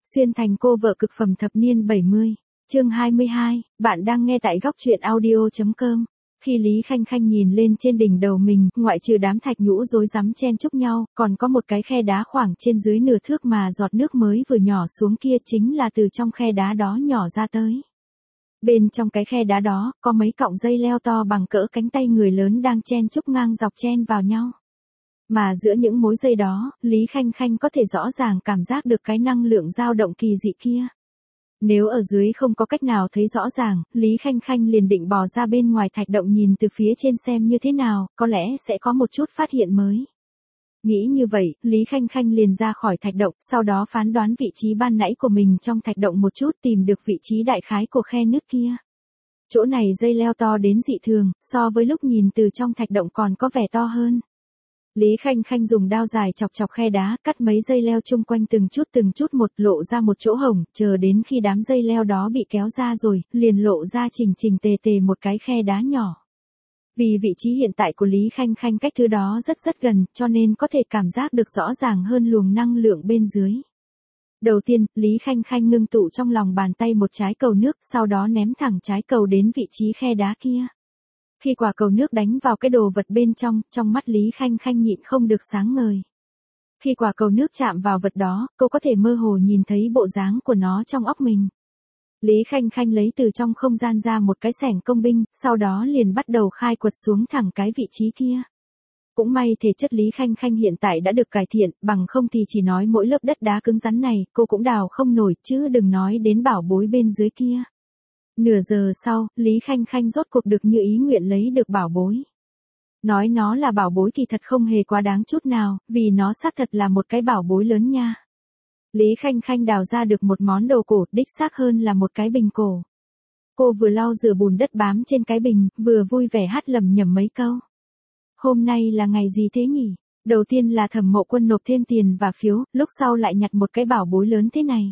Xuyên thành cô vợ cực phẩm thập niên 70, chương 22, bạn đang nghe tại góc truyện audio.com. Khi Lý Khanh Khanh nhìn lên trên đỉnh đầu mình, ngoại trừ đám thạch nhũ rối rắm chen chúc nhau, còn có một cái khe đá khoảng trên dưới nửa thước mà giọt nước mới vừa nhỏ xuống kia chính là từ trong khe đá đó nhỏ ra tới. Bên trong cái khe đá đó, có mấy cọng dây leo to bằng cỡ cánh tay người lớn đang chen chúc ngang dọc chen vào nhau. Mà giữa những mối dây đó, Lý Khanh Khanh có thể rõ ràng cảm giác được cái năng lượng dao động kỳ dị kia. Nếu ở dưới không có cách nào thấy rõ ràng, Lý Khanh Khanh liền định bò ra bên ngoài thạch động nhìn từ phía trên xem như thế nào, có lẽ sẽ có một chút phát hiện mới. Nghĩ như vậy, Lý Khanh Khanh liền ra khỏi thạch động, sau đó phán đoán vị trí ban nãy của mình trong thạch động một chút, tìm được vị trí đại khái của khe nước kia. Chỗ này dây leo to đến dị thường, so với lúc nhìn từ trong thạch động còn có vẻ to hơn. Lý Khanh Khanh dùng đao dài chọc chọc khe đá, cắt mấy dây leo chung quanh từng chút một, lộ ra một chỗ hổng, chờ đến khi đám dây leo đó bị kéo ra rồi, liền lộ ra chỉnh tề một cái khe đá nhỏ. Vì vị trí hiện tại của Lý Khanh Khanh cách thứ đó rất gần, cho nên có thể cảm giác được rõ ràng hơn luồng năng lượng bên dưới. Đầu tiên, Lý Khanh Khanh ngưng tụ trong lòng bàn tay một trái cầu nước, sau đó ném thẳng trái cầu đến vị trí khe đá kia. Khi quả cầu nước đánh vào cái đồ vật bên trong mắt Lý Khanh Khanh nhịn không được sáng ngời. Khi quả cầu nước chạm vào vật đó, cô có thể mơ hồ nhìn thấy bộ dáng của nó trong óc mình. Lý Khanh Khanh lấy từ trong không gian ra một cái xẻng công binh, sau đó liền bắt đầu khai quật xuống thẳng cái vị trí kia. Cũng may thể chất Lý Khanh Khanh hiện tại đã được cải thiện, bằng không thì chỉ nói mỗi lớp đất đá cứng rắn này, cô cũng đào không nổi, chứ đừng nói đến bảo bối bên dưới kia. Nửa giờ sau, Lý Khanh Khanh rốt cuộc được như ý nguyện lấy được bảo bối. Nói nó là bảo bối thì thật không hề quá đáng chút nào, vì nó xác thật là một cái bảo bối lớn nha. Lý Khanh Khanh đào ra được một món đồ cổ, đích xác hơn là một cái bình cổ. Cô vừa lau rửa bùn đất bám trên cái bình, vừa vui vẻ hát lẩm nhẩm mấy câu. Hôm nay là ngày gì thế nhỉ? Đầu tiên là Thẩm Mộ Quân nộp thêm tiền và phiếu, lúc sau lại nhặt một cái bảo bối lớn thế này.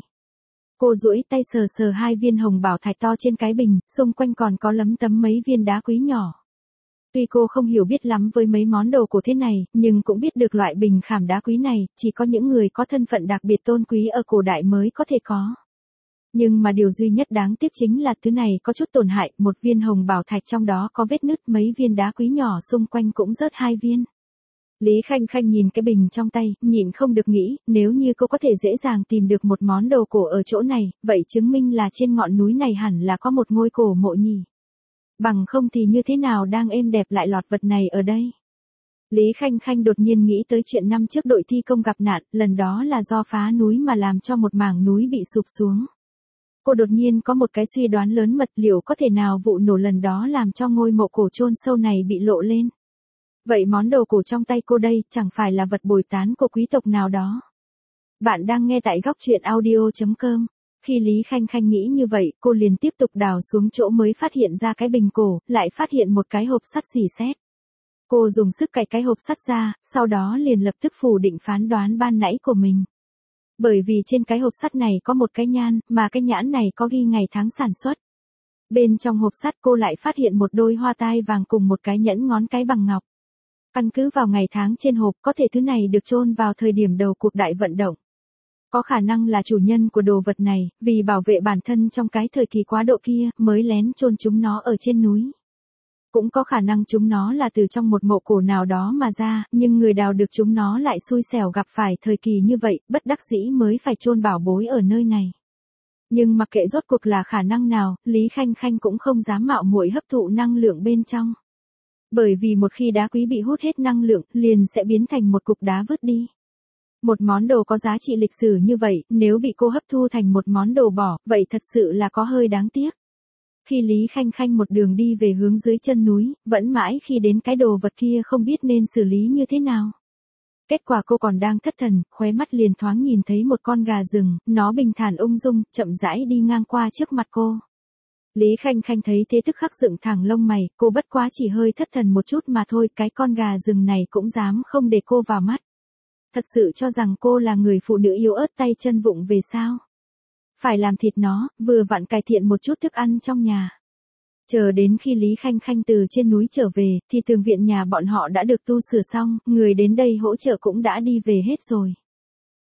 Cô duỗi tay sờ hai viên hồng bảo thạch to trên cái bình, xung quanh còn có lấm tấm mấy viên đá quý nhỏ. Tuy cô không hiểu biết lắm với mấy món đồ cổ thế này, nhưng cũng biết được loại bình khảm đá quý này, chỉ có những người có thân phận đặc biệt tôn quý ở cổ đại mới có thể có. Nhưng mà điều duy nhất đáng tiếc chính là thứ này có chút tổn hại, một viên hồng bảo thạch trong đó có vết nứt, mấy viên đá quý nhỏ xung quanh cũng rớt hai viên. Lý Khanh Khanh nhìn cái bình trong tay, nhịn không được nghĩ, nếu như cô có thể dễ dàng tìm được một món đồ cổ ở chỗ này, vậy chứng minh là trên ngọn núi này hẳn là có một ngôi cổ mộ nhỉ. Bằng không thì như thế nào đang êm đẹp lại lọt vật này ở đây. Lý Khanh Khanh đột nhiên nghĩ tới chuyện năm trước đội thi công gặp nạn, lần đó là do phá núi mà làm cho một mảng núi bị sụp xuống. Cô đột nhiên có một cái suy đoán lớn mật, liệu có thể nào vụ nổ lần đó làm cho ngôi mộ cổ chôn sâu này bị lộ lên. Vậy món đồ cổ trong tay cô đây, chẳng phải là vật bồi tán của quý tộc nào đó. Bạn đang nghe tại góc truyện audio.com. Khi Lý Khanh Khanh nghĩ như vậy, cô liền tiếp tục đào xuống chỗ mới phát hiện ra cái bình cổ, lại phát hiện một cái hộp sắt rỉ sét. Cô dùng sức cạy cái hộp sắt ra, sau đó liền lập tức phủ định phán đoán ban nãy của mình. Bởi vì trên cái hộp sắt này có một cái nhan, mà cái nhãn này có ghi ngày tháng sản xuất. Bên trong hộp sắt cô lại phát hiện một đôi hoa tai vàng cùng một cái nhẫn ngón cái bằng ngọc. Căn cứ vào ngày tháng trên hộp, có thể thứ này được chôn vào thời điểm đầu cuộc đại vận động. Có khả năng là chủ nhân của đồ vật này, vì bảo vệ bản thân trong cái thời kỳ quá độ kia, mới lén chôn chúng nó ở trên núi. Cũng có khả năng chúng nó là từ trong một mộ cổ nào đó mà ra, nhưng người đào được chúng nó lại xui xẻo gặp phải thời kỳ như vậy, bất đắc dĩ mới phải chôn bảo bối ở nơi này. Nhưng mặc kệ rốt cuộc là khả năng nào, Lý Khanh Khanh cũng không dám mạo muội hấp thụ năng lượng bên trong. Bởi vì một khi đá quý bị hút hết năng lượng, liền sẽ biến thành một cục đá vứt đi. Một món đồ có giá trị lịch sử như vậy, nếu bị cô hấp thu thành một món đồ bỏ, vậy thật sự là có hơi đáng tiếc. Khi Lý Khanh Khanh một đường đi về hướng dưới chân núi, vẫn mãi khi đến cái đồ vật kia không biết nên xử lý như thế nào. Kết quả cô còn đang thất thần, khóe mắt liền thoáng nhìn thấy một con gà rừng, nó bình thản ung dung, chậm rãi đi ngang qua trước mặt cô. Lý Khanh Khanh thấy thế tức khắc dựng thẳng lông mày, cô bất quá chỉ hơi thất thần một chút mà thôi, cái con gà rừng này cũng dám không để cô vào mắt. Thật sự cho rằng cô là người phụ nữ yếu ớt tay chân vụng về sao? Phải làm thịt nó, vừa vặn cải thiện một chút thức ăn trong nhà. Chờ đến khi Lý Khanh Khanh từ trên núi trở về, thì tường viện nhà bọn họ đã được tu sửa xong, người đến đây hỗ trợ cũng đã đi về hết rồi.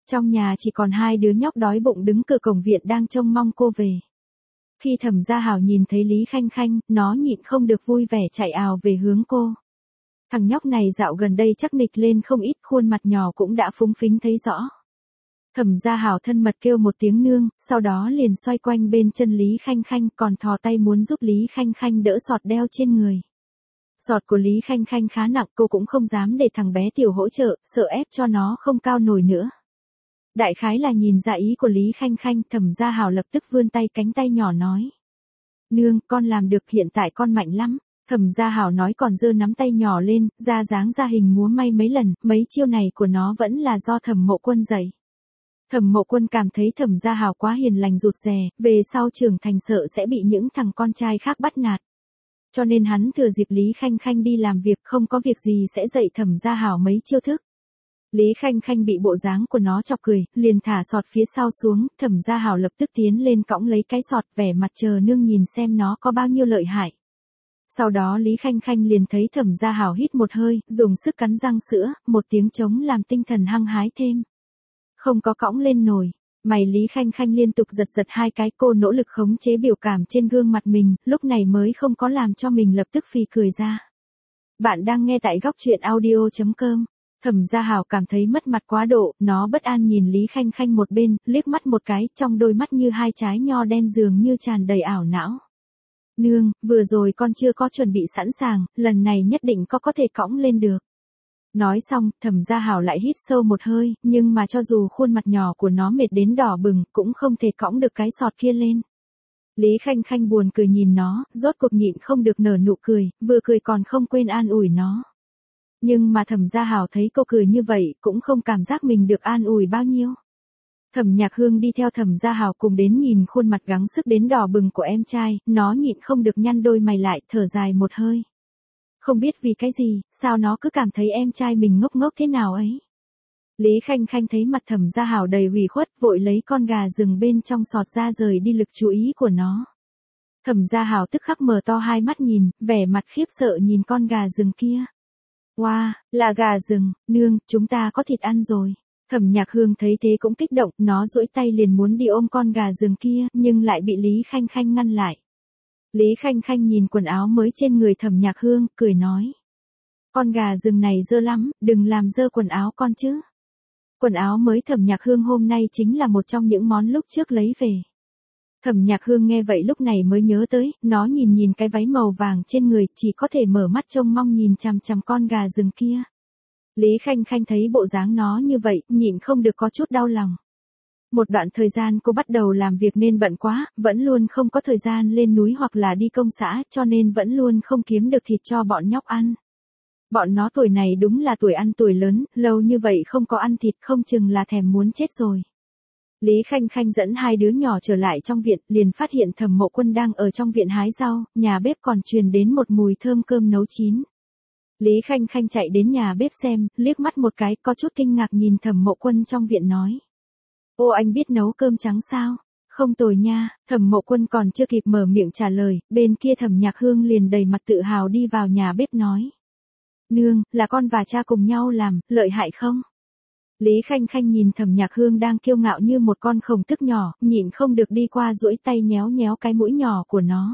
Trong nhà chỉ còn hai đứa nhóc đói bụng đứng cửa cổng viện đang trông mong cô về. Khi Thẩm Gia Hảo nhìn thấy Lý Khanh Khanh, nó nhịn không được vui vẻ chạy ào về hướng cô. Thằng nhóc này dạo gần đây chắc nịch lên không ít, khuôn mặt nhỏ cũng đã phúng phính thấy rõ. Thẩm Gia Hảo thân mật kêu một tiếng nương, sau đó liền xoay quanh bên chân Lý Khanh Khanh, còn thò tay muốn giúp Lý Khanh Khanh đỡ sọt đeo trên người. Sọt của Lý Khanh Khanh khá nặng, cô cũng không dám để thằng bé tiểu hỗ trợ, sợ ép cho nó không cao nổi nữa. Đại khái là nhìn ra ý của Lý Khanh Khanh, Thẩm Gia Hảo lập tức vươn tay, cánh tay nhỏ nói. Nương, con làm được, hiện tại con mạnh lắm. Thẩm Gia Hảo nói còn giơ nắm tay nhỏ lên, ra dáng ra hình múa may mấy lần, mấy chiêu này của nó vẫn là do Thẩm Mộ Quân dạy. Thẩm Mộ Quân cảm thấy Thẩm Gia Hảo quá hiền lành rụt rè, về sau trưởng thành sợ sẽ bị những thằng con trai khác bắt nạt. Cho nên hắn thừa dịp Lý Khanh Khanh đi làm việc không có việc gì sẽ dạy Thẩm Gia Hảo mấy chiêu thức. Lý Khanh Khanh bị bộ dáng của nó chọc cười, liền thả sọt phía sau xuống, Thẩm Gia Hảo lập tức tiến lên cõng lấy cái sọt, vẻ mặt chờ nương nhìn xem nó có bao nhiêu lợi hại. Sau đó Lý Khanh Khanh liền thấy Thẩm Gia Hảo hít một hơi, dùng sức cắn răng sữa, một tiếng trống làm tinh thần hăng hái thêm. Không có cõng lên nổi, mày Lý Khanh Khanh liên tục giật giật hai cái, cô nỗ lực khống chế biểu cảm trên gương mặt mình, lúc này mới không có làm cho mình lập tức phì cười ra. Bạn đang nghe tại góc truyện audio.com. Thẩm Gia Hảo cảm thấy mất mặt quá độ, nó bất an nhìn Lý Khanh Khanh một bên, liếc mắt một cái, trong đôi mắt như hai trái nho đen dường như tràn đầy ảo não. Nương, vừa rồi con chưa có chuẩn bị sẵn sàng, lần này nhất định có thể cõng lên được. Nói xong, Thẩm Gia Hảo lại hít sâu một hơi, nhưng mà cho dù khuôn mặt nhỏ của nó mệt đến đỏ bừng, cũng không thể cõng được cái sọt kia lên. Lý Khanh Khanh buồn cười nhìn nó, rốt cuộc nhịn không được nở nụ cười, vừa cười còn không quên an ủi nó. Nhưng mà Thẩm Gia Hảo thấy cô cười như vậy, cũng không cảm giác mình được an ủi bao nhiêu. Thẩm Nhạc Hương đi theo Thẩm Gia Hảo cùng đến nhìn khuôn mặt gắng sức đến đỏ bừng của em trai, nó nhịn không được nhăn đôi mày lại, thở dài một hơi. Không biết vì cái gì, sao nó cứ cảm thấy em trai mình ngốc ngốc thế nào ấy. Lý Khanh Khanh thấy mặt Thẩm Gia Hảo đầy ủy khuất, vội lấy con gà rừng bên trong sọt ra rời đi lực chú ý của nó. Thẩm Gia Hảo tức khắc mở to hai mắt nhìn, vẻ mặt khiếp sợ nhìn con gà rừng kia. Wow, là gà rừng, nương, chúng ta có thịt ăn rồi. Thẩm Nhạc Hương thấy thế cũng kích động, nó duỗi tay liền muốn đi ôm con gà rừng kia, nhưng lại bị Lý Khanh Khanh ngăn lại. Lý Khanh Khanh nhìn quần áo mới trên người Thẩm Nhạc Hương, cười nói. Con gà rừng này dơ lắm, đừng làm dơ quần áo con chứ. Quần áo mới Thẩm Nhạc Hương hôm nay chính là một trong những món lúc trước lấy về. Thẩm Nhạc Hương nghe vậy lúc này mới nhớ tới, nó nhìn cái váy màu vàng trên người, chỉ có thể mở mắt trông mong nhìn chằm chằm con gà rừng kia. Lý Khanh Khanh thấy bộ dáng nó như vậy, nhịn không được có chút đau lòng. Một đoạn thời gian cô bắt đầu làm việc nên bận quá, vẫn luôn không có thời gian lên núi hoặc là đi công xã, cho nên vẫn luôn không kiếm được thịt cho bọn nhóc ăn. Bọn nó tuổi này đúng là tuổi ăn tuổi lớn, lâu như vậy không có ăn thịt không chừng là thèm muốn chết rồi. Lý Khanh Khanh dẫn hai đứa nhỏ trở lại trong viện, liền phát hiện Thẩm Mộ Quân đang ở trong viện hái rau, nhà bếp còn truyền đến một mùi thơm cơm nấu chín. Lý Khanh Khanh chạy đến nhà bếp xem, liếc mắt một cái, có chút kinh ngạc nhìn Thẩm Mộ Quân trong viện nói. Ô anh biết nấu cơm trắng sao? Không tồi nha, Thẩm Mộ Quân còn chưa kịp mở miệng trả lời, bên kia Thẩm Nhạc Hương liền đầy mặt tự hào đi vào nhà bếp nói. Nương, là con và cha cùng nhau làm, lợi hại không? Lý Khanh Khanh nhìn Thẩm Nhạc Hương đang kiêu ngạo như một con khổng tước nhỏ, nhịn không được đi qua duỗi tay nhéo nhéo cái mũi nhỏ của nó.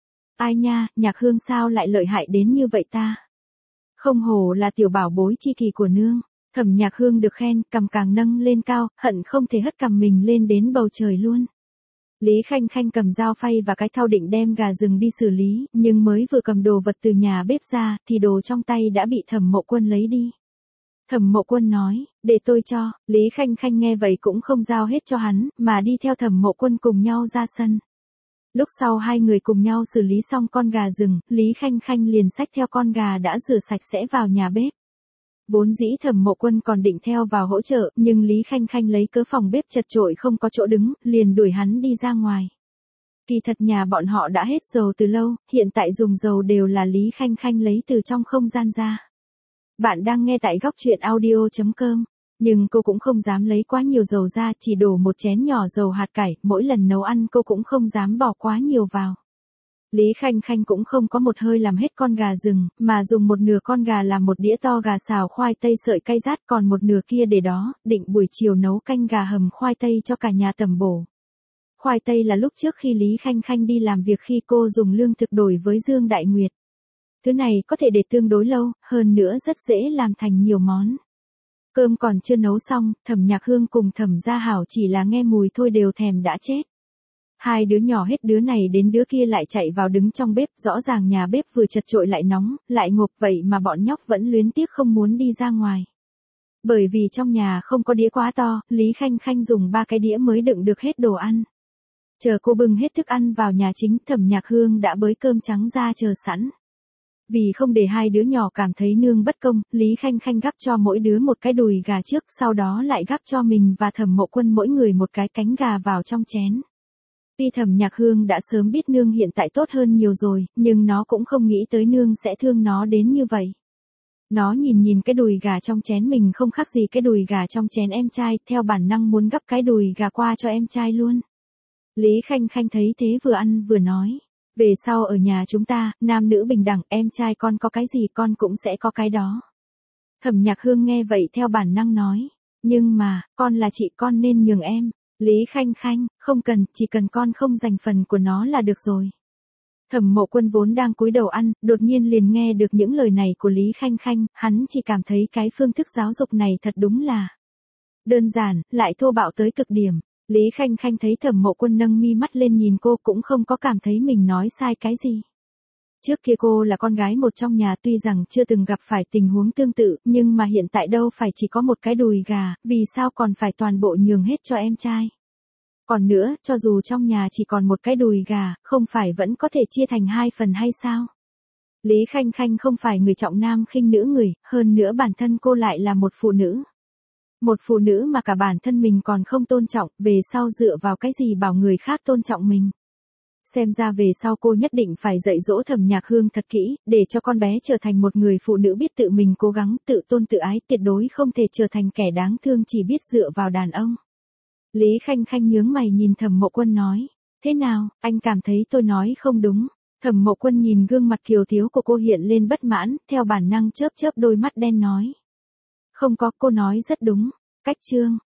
Ai nha, Nhạc Hương sao lại lợi hại đến như vậy ta? Không hổ là tiểu bảo bối chi kỳ của nương. Thẩm Nhạc Hương được khen, cằm càng nâng lên cao, hận không thể hất cằm mình lên đến bầu trời luôn. Lý Khanh Khanh cầm dao phay và cái thau định đem gà rừng đi xử lý, nhưng mới vừa cầm đồ vật từ nhà bếp ra, thì đồ trong tay đã bị Thẩm Mộ Quân lấy đi. Thẩm Mộ Quân nói, để tôi cho. Lý Khanh Khanh nghe vậy cũng không giao hết cho hắn, mà đi theo Thẩm Mộ Quân cùng nhau ra sân. Lúc sau hai người cùng nhau xử lý xong con gà rừng, Lý Khanh Khanh liền xách theo con gà đã rửa sạch sẽ vào nhà bếp. Vốn dĩ Thẩm Mộ Quân còn định theo vào hỗ trợ, nhưng Lý Khanh Khanh lấy cớ phòng bếp chật chội không có chỗ đứng, liền đuổi hắn đi ra ngoài. Kỳ thật nhà bọn họ đã hết dầu từ lâu, hiện tại dùng dầu đều là Lý Khanh Khanh lấy từ trong không gian ra. Bạn đang nghe tại góc truyện audio.com, nhưng cô cũng không dám lấy quá nhiều dầu ra, chỉ đổ một chén nhỏ dầu hạt cải, mỗi lần nấu ăn cô cũng không dám bỏ quá nhiều vào. Lý Khanh Khanh cũng không có một hơi làm hết con gà rừng, mà dùng một nửa con gà làm một đĩa to gà xào khoai tây sợi cay rát, còn một nửa kia để đó, định buổi chiều nấu canh gà hầm khoai tây cho cả nhà tầm bổ. Khoai tây là lúc trước khi Lý Khanh Khanh đi làm việc khi cô dùng lương thực đổi với Dương Đại Nguyệt. Thứ này có thể để tương đối lâu, hơn nữa rất dễ làm thành nhiều món. Cơm còn chưa nấu xong, Thẩm Nhạc Hương cùng Thẩm Gia Hảo chỉ là nghe mùi thôi đều thèm đã chết. Hai đứa nhỏ hết đứa này đến đứa kia lại chạy vào đứng trong bếp, rõ ràng nhà bếp vừa chật chội lại nóng, lại ngộp vậy mà bọn nhóc vẫn luyến tiếc không muốn đi ra ngoài. Bởi vì trong nhà không có đĩa quá to, Lý Khanh Khanh dùng 3 cái đĩa mới đựng được hết đồ ăn. Chờ cô bưng hết thức ăn vào nhà chính, Thẩm Nhạc Hương đã bới cơm trắng ra chờ sẵn. Vì không để hai đứa nhỏ cảm thấy nương bất công, Lý Khanh Khanh gắp cho mỗi đứa một cái đùi gà trước, sau đó lại gắp cho mình và Thẩm Mộ Quân mỗi người một cái cánh gà vào trong chén. Tuy Thẩm Nhạc Hương đã sớm biết nương hiện tại tốt hơn nhiều rồi, nhưng nó cũng không nghĩ tới nương sẽ thương nó đến như vậy. Nó nhìn cái đùi gà trong chén mình không khác gì cái đùi gà trong chén em trai, theo bản năng muốn gắp cái đùi gà qua cho em trai luôn. Lý Khanh Khanh thấy thế vừa ăn vừa nói. Về sau ở nhà chúng ta, nam nữ bình đẳng, em trai con có cái gì con cũng sẽ có cái đó. Thẩm Nhạc Hương nghe vậy theo bản năng nói. Nhưng mà, con là chị con nên nhường em. Lý Khanh Khanh, không cần, chỉ cần con không giành phần của nó là được rồi. Thẩm Mộ Quân vốn đang cúi đầu ăn, đột nhiên liền nghe được những lời này của Lý Khanh Khanh, hắn chỉ cảm thấy cái phương thức giáo dục này thật đúng là đơn giản, lại thô bạo tới cực điểm. Lý Khanh Khanh thấy Thẩm Mộ Quân nâng mi mắt lên nhìn cô cũng không có cảm thấy mình nói sai cái gì. Trước kia cô là con gái một trong nhà, tuy rằng chưa từng gặp phải tình huống tương tự, nhưng mà hiện tại đâu phải chỉ có một cái đùi gà, vì sao còn phải toàn bộ nhường hết cho em trai. Còn nữa, cho dù trong nhà chỉ còn một cái đùi gà, không phải vẫn có thể chia thành 2 phần hay sao? Lý Khanh Khanh không phải người trọng nam khinh nữ người, hơn nữa bản thân cô lại là một phụ nữ. Một phụ nữ mà cả bản thân mình còn không tôn trọng, về sau dựa vào cái gì bảo người khác tôn trọng mình. Xem ra về sau cô nhất định phải dạy dỗ Thẩm Nhạc Hương thật kỹ, để cho con bé trở thành một người phụ nữ biết tự mình cố gắng, tự tôn tự ái, tuyệt đối không thể trở thành kẻ đáng thương chỉ biết dựa vào đàn ông. Lý Khanh Khanh nhướng mày nhìn Thẩm Mộ Quân nói, thế nào, anh cảm thấy tôi nói không đúng? Thẩm Mộ Quân nhìn gương mặt kiều thiếu của cô hiện lên bất mãn, theo bản năng chớp chớp đôi mắt đen nói. Không có, cô nói rất đúng. Cách chương